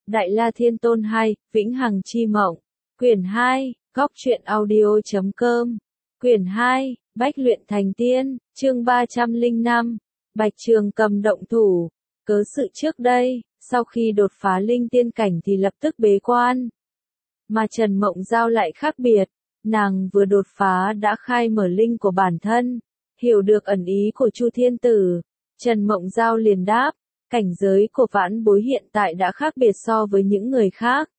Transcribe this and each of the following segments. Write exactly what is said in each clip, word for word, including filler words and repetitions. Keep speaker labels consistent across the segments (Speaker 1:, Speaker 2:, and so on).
Speaker 1: Đại La Thiên Tôn hai, Vĩnh Hằng Chi Mộng. Quyển hai, góc truyện audio chấm com. Quyển hai, Bách luyện thành tiên, chương ba trăm lẻ năm. Bạch Trường Cầm động thủ. Cớ sự trước đây, sau khi đột phá linh tiên cảnh thì lập tức bế quan. Mà Trần Mộng Giao lại khác biệt, nàng vừa đột phá đã khai mở linh của bản thân, hiểu được ẩn ý của Chu Thiên Tử. Trần Mộng Giao liền đáp, cảnh giới của vãn bối hiện tại đã khác biệt so với những người khác.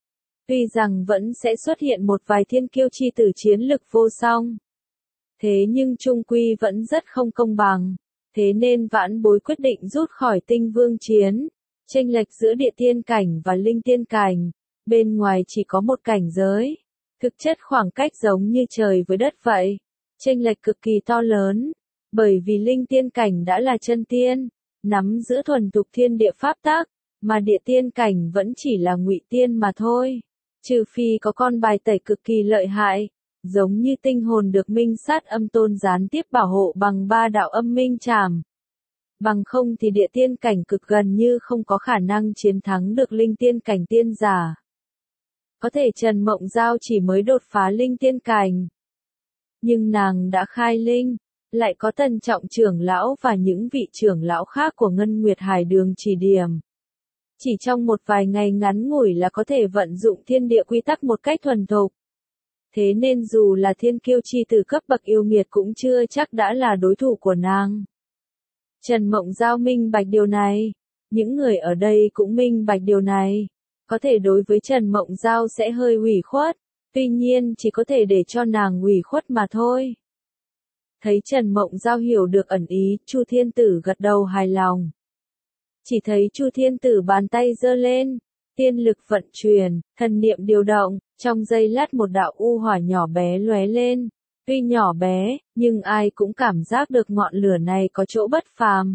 Speaker 1: Tuy rằng vẫn sẽ xuất hiện một vài thiên kiêu chi tử chiến lực vô song. Thế nhưng chung quy vẫn rất không công bằng. Thế nên vãn bối quyết định rút khỏi tinh vương chiến. Chênh lệch giữa địa tiên cảnh và linh tiên cảnh, bên ngoài chỉ có một cảnh giới. Thực chất khoảng cách giống như trời với đất vậy. Chênh lệch cực kỳ to lớn. Bởi vì linh tiên cảnh đã là chân tiên, nắm giữ thuần tục thiên địa pháp tắc, mà địa tiên cảnh vẫn chỉ là ngụy tiên mà thôi. Trừ phi có con bài tẩy cực kỳ lợi hại, giống như tinh hồn được Minh Sát Âm Tôn gián tiếp bảo hộ bằng ba đạo âm minh trảm. Bằng không thì địa tiên cảnh cực gần như không có khả năng chiến thắng được linh tiên cảnh tiên giả. Có thể Trần Mộng Giao chỉ mới đột phá linh tiên cảnh, nhưng nàng đã khai linh, lại có Tần Trọng trưởng lão và những vị trưởng lão khác của Ngân Nguyệt Hải Đường chỉ điểm. Chỉ trong một vài ngày ngắn ngủi là có thể vận dụng thiên địa quy tắc một cách thuần thục. Thế nên dù là thiên kiêu chi từ cấp bậc yêu nghiệt cũng chưa chắc đã là đối thủ của nàng. Trần Mộng Giao minh bạch điều này, những người ở đây cũng minh bạch điều này. Có thể đối với Trần Mộng Giao sẽ hơi ủy khuất, tuy nhiên chỉ có thể để cho nàng ủy khuất mà thôi. Thấy Trần Mộng Giao hiểu được ẩn ý, Chu Thiên Tử gật đầu hài lòng. Chỉ thấy Chu Thiên Tử bàn tay giơ lên, tiên lực vận chuyển, thần niệm điều động, trong giây lát một đạo u hỏa nhỏ bé lóe lên. Tuy nhỏ bé, nhưng ai cũng cảm giác được ngọn lửa này có chỗ bất phàm.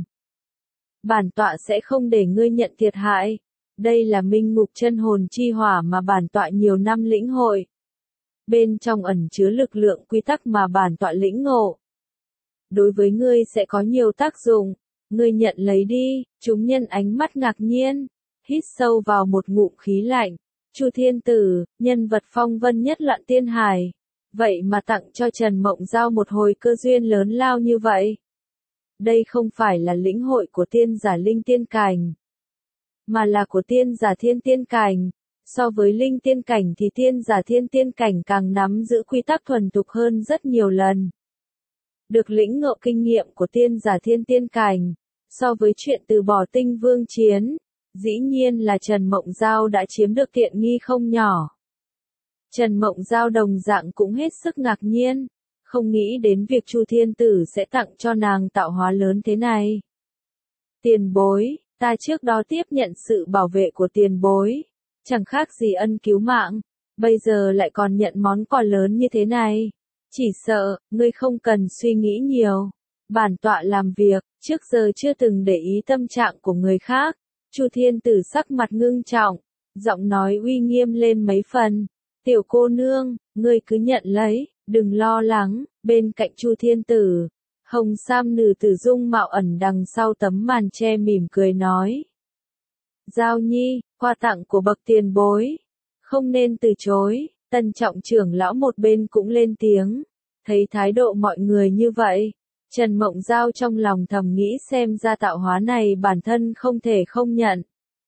Speaker 1: Bản tọa sẽ không để ngươi nhận thiệt hại. Đây là minh ngục chân hồn chi hỏa mà bản tọa nhiều năm lĩnh hội. Bên trong ẩn chứa lực lượng quy tắc mà bản tọa lĩnh ngộ. Đối với ngươi sẽ có nhiều tác dụng, ngươi nhận lấy đi. Chúng nhân ánh mắt ngạc nhiên, hít sâu vào một ngụm khí lạnh. Chu Thiên Tử, nhân vật phong vân nhất loạn tiên hải, vậy mà tặng cho Trần Mộng Giao một hồi cơ duyên lớn lao như vậy. Đây không phải là lĩnh hội của tiên giả linh tiên cảnh, mà là của tiên giả thiên tiên cảnh. So với linh tiên cảnh thì tiên giả thiên tiên cảnh càng nắm giữ quy tắc thuần thục hơn rất nhiều lần. Được lĩnh ngộ kinh nghiệm của tiên giả thiên tiên cảnh, so với chuyện từ bỏ tinh vương chiến, dĩ nhiên là Trần Mộng Giao đã chiếm được tiện nghi không nhỏ. Trần Mộng Giao đồng dạng cũng hết sức ngạc nhiên, không nghĩ đến việc Chu Thiên Tử sẽ tặng cho nàng tạo hóa lớn thế này. Tiền bối, ta trước đó tiếp nhận sự bảo vệ của tiền bối, chẳng khác gì ân cứu mạng, bây giờ lại còn nhận món quà lớn như thế này. Chỉ sợ, ngươi không cần suy nghĩ nhiều. Bản tọa làm việc, trước giờ chưa từng để ý tâm trạng của người khác. Chu Thiên Tử sắc mặt ngưng trọng, giọng nói uy nghiêm lên mấy phần. Tiểu cô nương, ngươi cứ nhận lấy, đừng lo lắng. Bên cạnh Chu Thiên Tử, hồng sam nữ tử dung mạo ẩn đằng sau tấm màn che mỉm cười nói. Giao nhi, quà tặng của bậc tiền bối, không nên từ chối. Tần Trọng trưởng lão một bên cũng lên tiếng, thấy thái độ mọi người như vậy, Trần Mộng Giao trong lòng thầm nghĩ xem ra tạo hóa này bản thân không thể không nhận.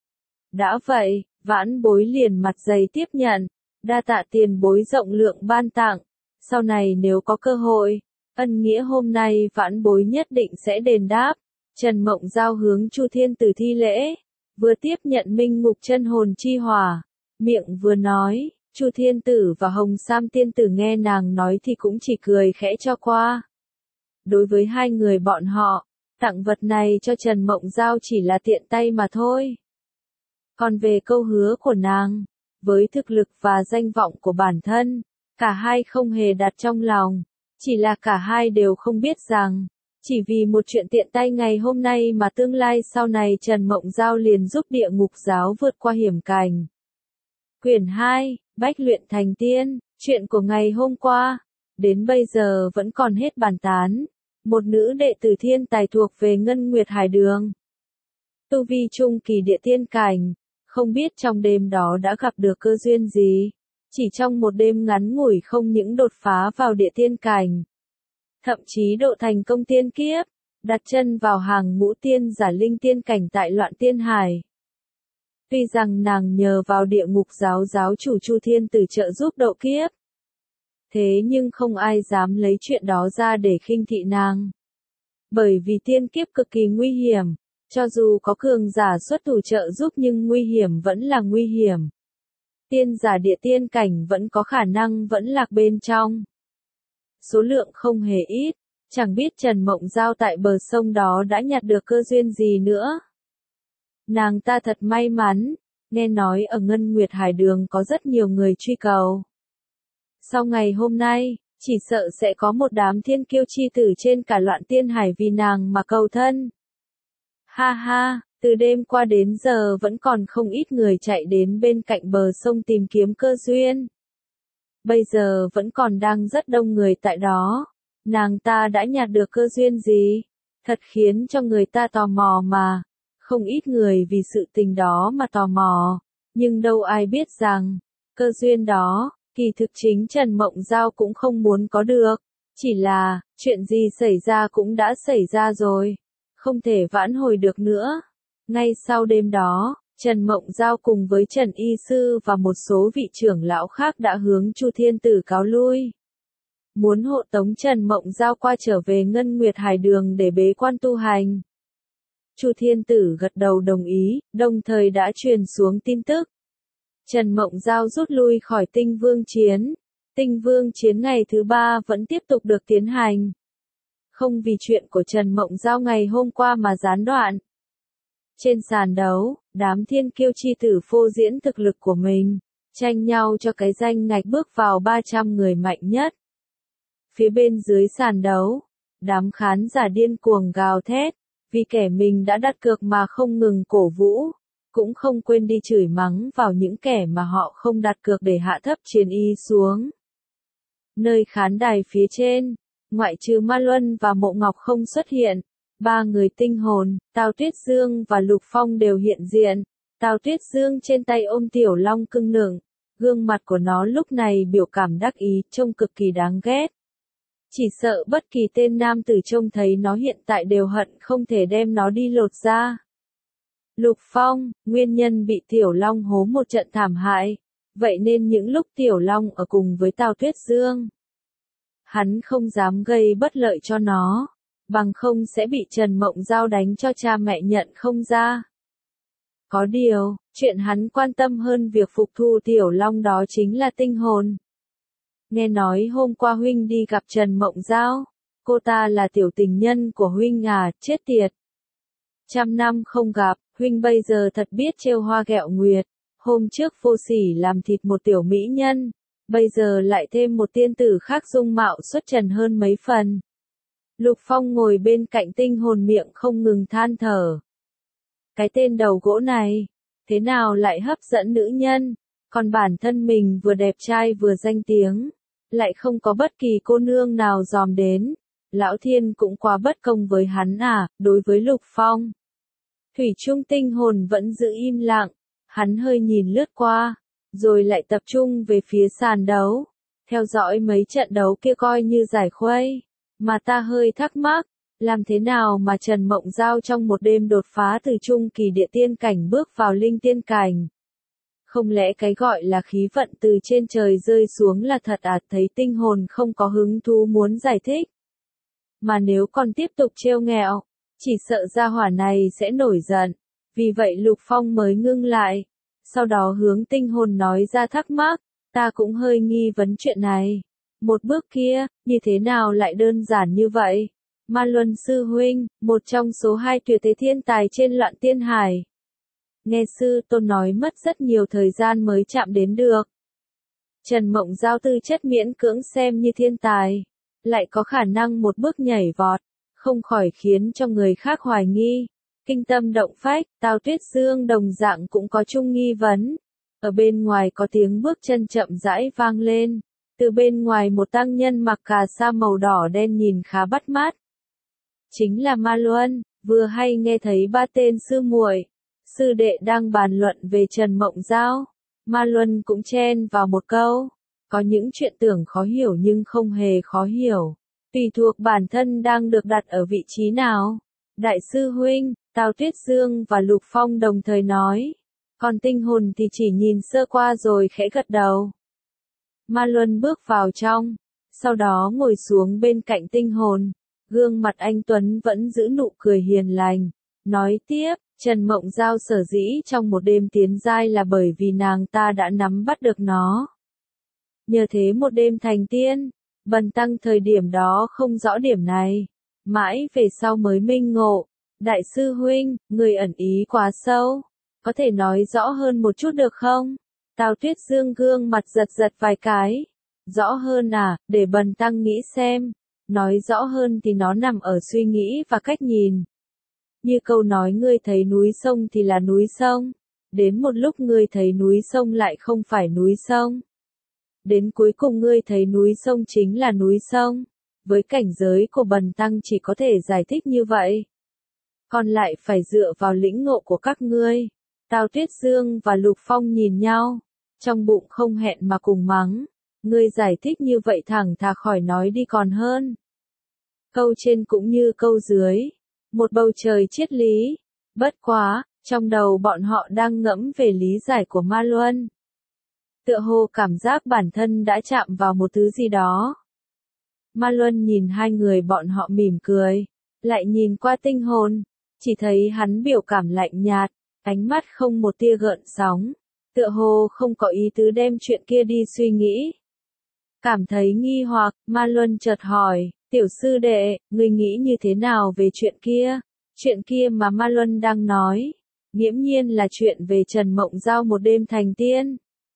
Speaker 1: Đã vậy, vãn bối liền mặt dày tiếp nhận, đa tạ tiền bối rộng lượng ban tặng, sau này nếu có cơ hội, ân nghĩa hôm nay vãn bối nhất định sẽ đền đáp. Trần Mộng Giao hướng Chu Thiên Tử thi lễ, vừa tiếp nhận minh ngục chân hồn chi hỏa, miệng vừa nói. Chu Thiên Tử và Hồng Sam Tiên Tử nghe nàng nói thì cũng chỉ cười khẽ cho qua. Đối với hai người bọn họ, tặng vật này cho Trần Mộng Giao chỉ là tiện tay mà thôi. Còn về câu hứa của nàng, với thực lực và danh vọng của bản thân, cả hai không hề đặt trong lòng, chỉ là cả hai đều không biết rằng, chỉ vì một chuyện tiện tay ngày hôm nay mà tương lai sau này Trần Mộng Giao liền giúp địa ngục giáo vượt qua hiểm cảnh. Quyển hai, Bách luyện thành tiên, chuyện của ngày hôm qua, đến bây giờ vẫn còn hết bàn tán. Một nữ đệ tử thiên tài thuộc về Ngân Nguyệt Hải Đường. Tu vi trung kỳ địa tiên cảnh, Không biết trong đêm đó đã gặp được cơ duyên gì. Chỉ trong một đêm ngắn ngủi không những đột phá vào địa tiên cảnh, thậm chí độ thành công tiên kiếp, đặt chân vào hàng ngũ tiên giả linh tiên cảnh tại loạn tiên hải. Tuy rằng nàng nhờ vào địa ngục giáo giáo chủ Chu Thiên Tử trợ giúp độ kiếp, thế nhưng không ai dám lấy chuyện đó ra để khinh thị nàng. Bởi vì tiên kiếp cực kỳ nguy hiểm, cho dù có cường giả xuất thủ trợ giúp nhưng nguy hiểm vẫn là nguy hiểm. Tiên giả địa tiên cảnh vẫn có khả năng vẫn lạc bên trong. Số lượng không hề ít, chẳng biết Trần Mộng Giao tại bờ sông đó đã nhặt được cơ duyên gì nữa. Nàng ta thật may mắn, nghe nói ở Ngân Nguyệt Hải Đường có rất nhiều người truy cầu. Sau ngày hôm nay, chỉ sợ sẽ có một đám thiên kiêu chi tử trên cả loạn tiên hải vì nàng mà cầu thân. Ha ha, từ đêm qua đến giờ vẫn còn không ít người chạy đến bên cạnh bờ sông tìm kiếm cơ duyên. Bây giờ vẫn còn đang rất đông người tại đó. Nàng ta đã nhặt được cơ duyên gì? Thật khiến cho người ta tò mò mà. Không ít người vì sự tình đó mà tò mò. Nhưng đâu ai biết rằng, cơ duyên đó, kỳ thực chính Trần Mộng Giao cũng không muốn có được. Chỉ là, chuyện gì xảy ra cũng đã xảy ra rồi. Không thể vãn hồi được nữa. Ngay sau đêm đó, Trần Mộng Giao cùng với Trần Y Sư và một số vị trưởng lão khác đã hướng Chu Thiên Tử cáo lui. Muốn hộ tống Trần Mộng Giao qua trở về Ngân Nguyệt Hải Đường để bế quan tu hành. Chu Thiên Tử gật đầu đồng ý, đồng thời đã truyền xuống tin tức. Trần Mộng Giao rút lui khỏi Tinh Vương Chiến. Tinh Vương Chiến ngày thứ ba vẫn tiếp tục được tiến hành. Không vì chuyện của Trần Mộng Giao ngày hôm qua mà gián đoạn. Trên sàn đấu, đám thiên kiêu chi tử phô diễn thực lực của mình, tranh nhau cho cái danh ngạch bước vào ba trăm người mạnh nhất. Phía bên dưới sàn đấu, đám khán giả điên cuồng gào thét, vì kẻ mình đã đặt cược mà không ngừng cổ vũ, cũng không quên đi chửi mắng vào những kẻ mà họ không đặt cược để hạ thấp chiến ý xuống. Nơi khán đài phía trên, ngoại trừ Ma Luân và Mộ Ngọc không xuất hiện, ba người tinh hồn, Tào Tuyết Dương và Lục Phong đều hiện diện. Tào Tuyết Dương trên tay ôm tiểu long cưng nựng, gương mặt của nó lúc này biểu cảm đắc ý, trông cực kỳ đáng ghét. Chỉ sợ bất kỳ tên nam tử trông thấy nó hiện tại đều hận không thể đem nó đi lột ra. Lục Phong, nguyên nhân bị tiểu long hố một trận thảm hại, vậy nên những lúc tiểu long ở cùng với Tào Tuyết Dương, hắn không dám gây bất lợi cho nó, bằng không sẽ bị Trần Mộng Giao đánh cho cha mẹ nhận không ra. Có điều, chuyện hắn quan tâm hơn việc phục thu tiểu long đó chính là tinh hồn. Nghe nói hôm qua huynh đi gặp Trần Mộng Giao, cô ta là tiểu tình nhân của huynh à, chết tiệt. Trăm năm không gặp, huynh bây giờ thật biết trêu hoa ghẹo nguyệt, hôm trước vô sỉ làm thịt một tiểu mỹ nhân, bây giờ lại thêm một tiên tử khác dung mạo xuất trần hơn mấy phần. Lục Phong ngồi bên cạnh tinh hồn miệng không ngừng than thở. Cái tên đầu gỗ này, thế nào lại hấp dẫn nữ nhân, còn bản thân mình vừa đẹp trai vừa danh tiếng, lại không có bất kỳ cô nương nào dòm đến. Lão Thiên cũng quá bất công với hắn à, đối với Lục Phong. Thủy chung tinh hồn vẫn giữ im lặng, hắn hơi nhìn lướt qua, rồi lại tập trung về phía sàn đấu, theo dõi mấy trận đấu kia coi như giải khuây. Mà ta hơi thắc mắc, làm thế nào mà Trần Mộng Giao trong một đêm đột phá từ trung kỳ địa tiên cảnh bước vào linh tiên cảnh? Không lẽ cái gọi là khí vận từ trên trời rơi xuống là thật à? Thấy tinh hồn không có hứng thú muốn giải thích. Mà nếu còn tiếp tục trêu nghẹo, chỉ sợ gia hỏa này sẽ nổi giận. Vì vậy Lục Phong mới ngưng lại, sau đó hướng tinh hồn nói ra thắc mắc, ta cũng hơi nghi vấn chuyện này. Một bước kia, như thế nào lại đơn giản như vậy? Ma Luân sư huynh, một trong số hai tuyệt thế thiên tài trên loạn tiên hải. Nghe sư tôn nói mất rất nhiều thời gian mới chạm đến được. Trần Mộng Giao tư chất miễn cưỡng xem như thiên tài, lại có khả năng một bước nhảy vọt, không khỏi khiến cho người khác hoài nghi. Kinh tâm động phách, Tào Tuyết Dương đồng dạng cũng có chung nghi vấn. Ở bên ngoài có tiếng bước chân chậm rãi vang lên. Từ bên ngoài một tăng nhân mặc cà sa màu đỏ đen nhìn khá bắt mắt. Chính là Ma Luân, vừa hay nghe thấy ba tên sư muội, sư đệ đang bàn luận về Trần Mộng Giao. Ma Luân cũng chen vào một câu. Có những chuyện tưởng khó hiểu nhưng không hề khó hiểu. Tùy thuộc bản thân đang được đặt ở vị trí nào. Đại sư huynh, Tào Tuyết Dương và Lục Phong đồng thời nói. Còn tinh hồn thì chỉ nhìn sơ qua rồi khẽ gật đầu. Ma Luân bước vào trong. Sau đó ngồi xuống bên cạnh tinh hồn. Gương mặt anh Tuấn vẫn giữ nụ cười hiền lành. Nói tiếp, Trần Mộng Giao sở dĩ trong một đêm tiến giai là bởi vì nàng ta đã nắm bắt được nó. Nhờ thế một đêm thành tiên, Bần tăng thời điểm đó không rõ điểm này. Mãi về sau mới minh ngộ. Đại sư huynh, người ẩn ý quá sâu. Có thể nói rõ hơn một chút được không? Tào Tuyết Dương gương mặt giật giật vài cái. Rõ hơn à, để bần tăng nghĩ xem. Nói rõ hơn thì nó nằm ở suy nghĩ và cách nhìn. Như câu nói ngươi thấy núi sông thì là núi sông. Đến một lúc ngươi thấy núi sông lại không phải núi sông. Đến cuối cùng ngươi thấy núi sông chính là núi sông. Với cảnh giới của bần tăng chỉ có thể giải thích như vậy. Còn lại phải dựa vào lĩnh ngộ của các ngươi. Tào Tuyết Dương và Lục Phong nhìn nhau. Trong bụng không hẹn mà cùng mắng. Ngươi giải thích như vậy thẳng thà khỏi nói đi còn hơn. Câu trên cũng như câu dưới. Một bầu trời triết lý. Bất quá, trong đầu bọn họ đang ngẫm về lý giải của Ma Luân. Tựa hồ cảm giác bản thân đã chạm vào một thứ gì đó. Ma Luân nhìn hai người bọn họ mỉm cười. Lại nhìn qua tinh hồn. Chỉ thấy hắn biểu cảm lạnh nhạt. Ánh mắt không một tia gợn sóng. Tựa hồ không có ý tứ đem chuyện kia đi suy nghĩ. Cảm thấy nghi hoặc, Ma Luân chợt hỏi, tiểu sư đệ, ngươi nghĩ như thế nào về chuyện kia? Chuyện kia mà Ma Luân đang nói, nghiễm nhiên là chuyện về Trần Mộng Giao một đêm thành tiên.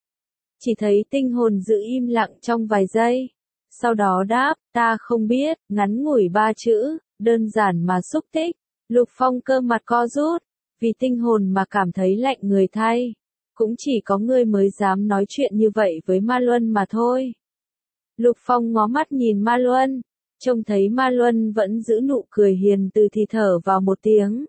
Speaker 1: Chỉ thấy tinh hồn giữ im lặng trong vài giây. Sau đó đáp, ta không biết, ngắn ngủi ba chữ, đơn giản mà xúc tích. Lục Phong cơ mặt co rút, vì tinh hồn mà cảm thấy lạnh người thay. Cũng chỉ có ngươi mới dám nói chuyện như vậy với Ma Luân mà thôi. Lục Phong ngó mắt nhìn Ma Luân, trông thấy Ma Luân vẫn giữ nụ cười hiền từ thì thở vào một tiếng.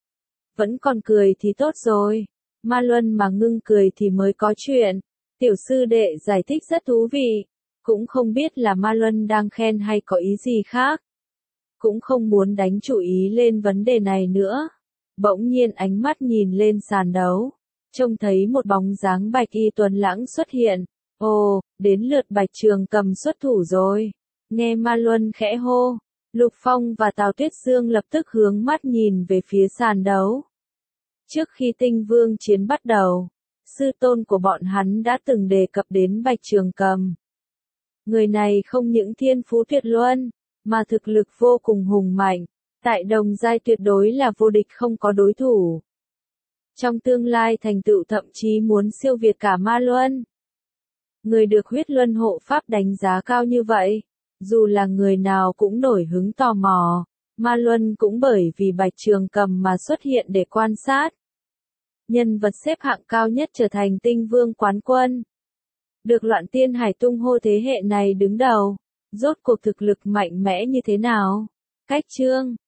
Speaker 1: Vẫn còn cười thì tốt rồi, Ma Luân mà ngưng cười thì mới có chuyện. Tiểu sư đệ giải thích rất thú vị, cũng không biết là Ma Luân đang khen hay có ý gì khác. Cũng không muốn đánh chủ ý lên vấn đề này nữa. Bỗng nhiên ánh mắt nhìn lên sàn đấu, trông thấy một bóng dáng Bạch Y Tuấn Lãng xuất hiện. Ồ, đến lượt Bạch Trường Cầm xuất thủ rồi. Nghe Ma Luân khẽ hô, Lục Phong và Tào Tuyết Dương lập tức hướng mắt nhìn về phía sàn đấu. Trước khi Tinh Vương chiến bắt đầu, sư tôn của bọn hắn đã từng đề cập đến Bạch Trường Cầm. Người này không những thiên phú tuyệt luân, mà thực lực vô cùng hùng mạnh, tại đồng giai tuyệt đối là vô địch không có đối thủ. Trong tương lai thành tựu thậm chí muốn siêu việt cả Ma Luân. Người được huyết luân hộ pháp đánh giá cao như vậy, dù là người nào cũng nổi hứng tò mò, Ma Luân cũng bởi vì Bạch Trường Cầm mà xuất hiện để quan sát. Nhân vật xếp hạng cao nhất trở thành Tinh Vương quán quân. Được Loạn Tiên Hải tung hô thế hệ này đứng đầu, rốt cuộc thực lực mạnh mẽ như thế nào? Cách chương